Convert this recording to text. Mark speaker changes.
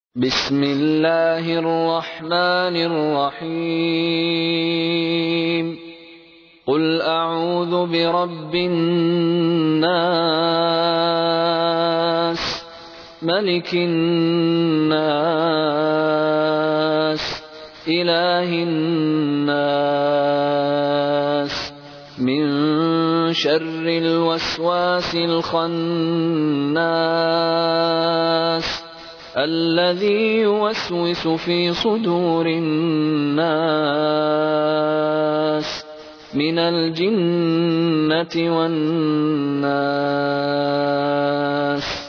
Speaker 1: بسم الله الرحمن الرحيم قل أعوذ برب الناس ملك الناس إله الناس من شر الوسواس الخناس الذي يوسوس في صدور الناس من الجنة والناس